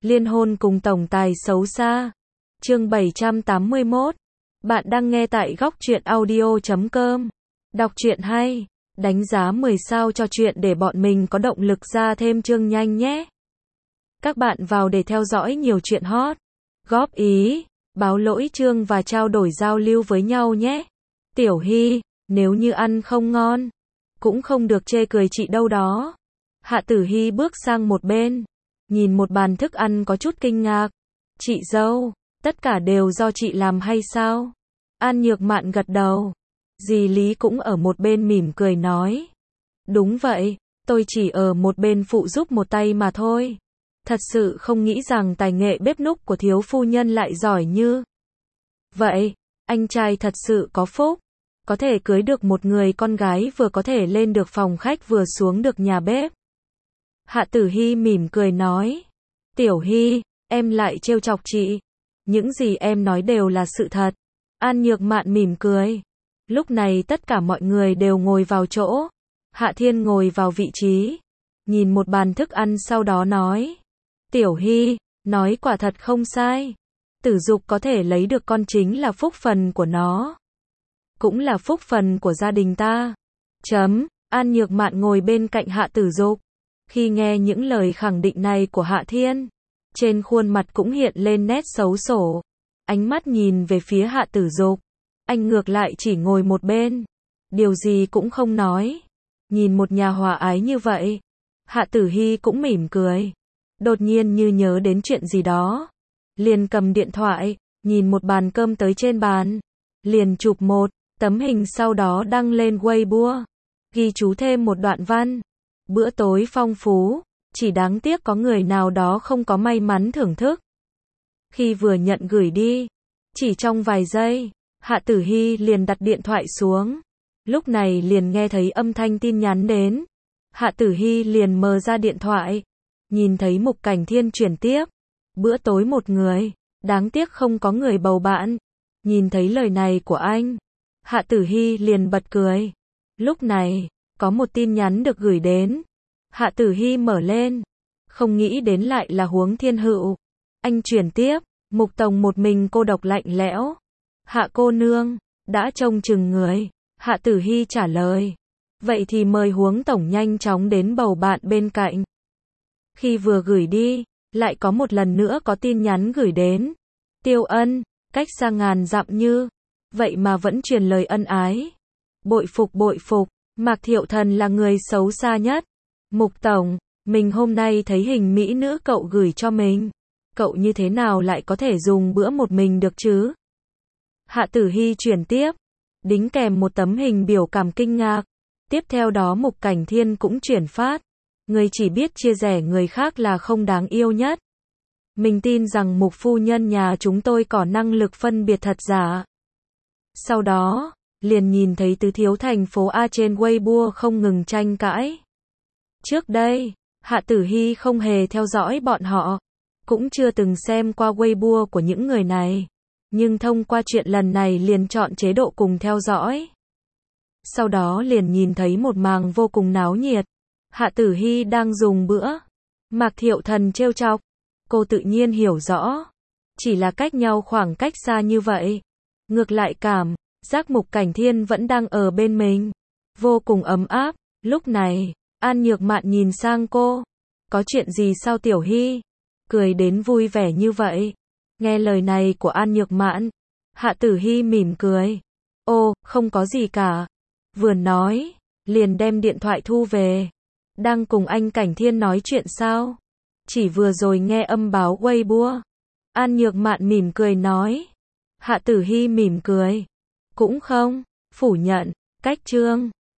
Liên hôn cùng tổng tài xấu xa. Chương 781. Bạn đang nghe tại góc truyện audio.com. Đọc truyện hay, đánh giá 10 sao cho truyện để bọn mình có động lực ra thêm chương nhanh nhé. Các bạn vào để theo dõi nhiều chuyện hot, góp ý, báo lỗi chương và trao đổi giao lưu với nhau nhé. Tiểu Hy, nếu như ăn không ngon, cũng không được chê cười chị đâu đó. Hạ Tử Hy bước sang một bên, nhìn một bàn thức ăn có chút kinh ngạc. Chị dâu, tất cả đều do chị làm hay sao? An Nhược Mạn gật đầu. Dì Lý cũng ở một bên mỉm cười nói. Đúng vậy, tôi chỉ ở một bên phụ giúp một tay mà thôi. Thật sự không nghĩ rằng tài nghệ bếp núc của thiếu phu nhân lại giỏi như vậy. Anh trai thật sự có phúc, có thể cưới được một người con gái vừa có thể lên được phòng khách vừa xuống được nhà bếp. Hạ Tử Hy mỉm cười nói. Tiểu Hy, em lại trêu chọc chị. Những gì em nói đều là sự thật. An Nhược Mạn mỉm cười. Lúc này tất cả mọi người đều ngồi vào chỗ. Hạ Thiên ngồi vào vị trí, nhìn một bàn thức ăn sau đó nói. Tiểu Hy, nói quả thật không sai. Tử Dục có thể lấy được con chính là phúc phần của nó, cũng là phúc phần của gia đình ta. An Nhược Mạn ngồi bên cạnh Hạ Tử Dục. Khi nghe những lời khẳng định này của Hạ Thiên, trên khuôn mặt cũng hiện lên nét xấu xổ. Ánh mắt nhìn về phía Hạ Tử Dục. Anh ngược lại chỉ ngồi một bên, điều gì cũng không nói. Nhìn một nhà hòa ái như vậy, Hạ Tử Hy cũng mỉm cười. Đột nhiên như nhớ đến chuyện gì đó, liền cầm điện thoại, nhìn một bàn cơm tới trên bàn, liền chụp một tấm hình sau đó đăng lên Weibo, ghi chú thêm một đoạn văn. Bữa tối phong phú, chỉ đáng tiếc có người nào đó không có may mắn thưởng thức. Khi vừa nhận gửi đi, chỉ trong vài giây, Hạ Tử Hy liền đặt điện thoại xuống. Lúc này liền nghe thấy âm thanh tin nhắn đến. Hạ Tử Hy liền mở ra điện thoại, nhìn thấy Mục Cảnh Thiên chuyển tiếp. Bữa tối một người, đáng tiếc không có người bầu bạn. Nhìn thấy lời này của anh, Hạ Tử Hy liền bật cười. Lúc này, có một tin nhắn được gửi đến. Hạ Tử Hy mở lên, không nghĩ đến lại là Huống Thiên Hựu. Anh chuyển tiếp, Mục Tổng một mình cô độc lạnh lẽo. Hạ cô nương, đã trông chừng người. Hạ Tử Hy trả lời. Vậy thì mời Huống Tổng nhanh chóng đến bầu bạn bên cạnh. Khi vừa gửi đi, lại có một lần nữa có tin nhắn gửi đến. Tiêu Ân, cách xa ngàn dặm như vậy mà vẫn truyền lời ân ái. Bội phục, Mạc Thiệu Thần là người xấu xa nhất. Mục Tổng, mình hôm nay thấy hình mỹ nữ cậu gửi cho mình. Cậu như thế nào lại có thể dùng bữa một mình được chứ? Hạ Tử Hy chuyển tiếp, đính kèm một tấm hình biểu cảm kinh ngạc. Tiếp theo đó Mục Cảnh Thiên cũng chuyển phát. Người chỉ biết chia rẽ người khác là không đáng yêu nhất. Mình tin rằng Mục phu nhân nhà chúng tôi có năng lực phân biệt thật giả. Sau đó, liền nhìn thấy tứ thiếu thành phố A trên Weibo không ngừng tranh cãi. Trước đây, Hạ Tử Hy không hề theo dõi bọn họ, cũng chưa từng xem qua Weibo của những người này. Nhưng thông qua chuyện lần này liền chọn chế độ cùng theo dõi. Sau đó liền nhìn thấy một màn vô cùng náo nhiệt. Hạ Tử Hy đang dùng bữa. Mạc Thiệu Thần trêu chọc. Cô tự nhiên hiểu rõ. Chỉ là cách nhau khoảng cách xa như vậy. Ngược lại cảm giác Mục Cảnh Thiên vẫn đang ở bên mình. Vô cùng ấm áp. Lúc này, An Nhược Mạn nhìn sang cô. Có chuyện gì sao Tiểu Hy? Cười đến vui vẻ như vậy. Nghe lời này của An Nhược Mạn, Hạ Tử Hy mỉm cười. Ô, không có gì cả. Vừa nói, liền đem điện thoại thu về. Đang cùng anh Cảnh Thiên nói chuyện sao? Chỉ vừa rồi nghe âm báo Weibo. An Nhược Mạn mỉm cười nói. Hạ Tử Hy mỉm cười. Cũng không, phủ nhận, cách chương.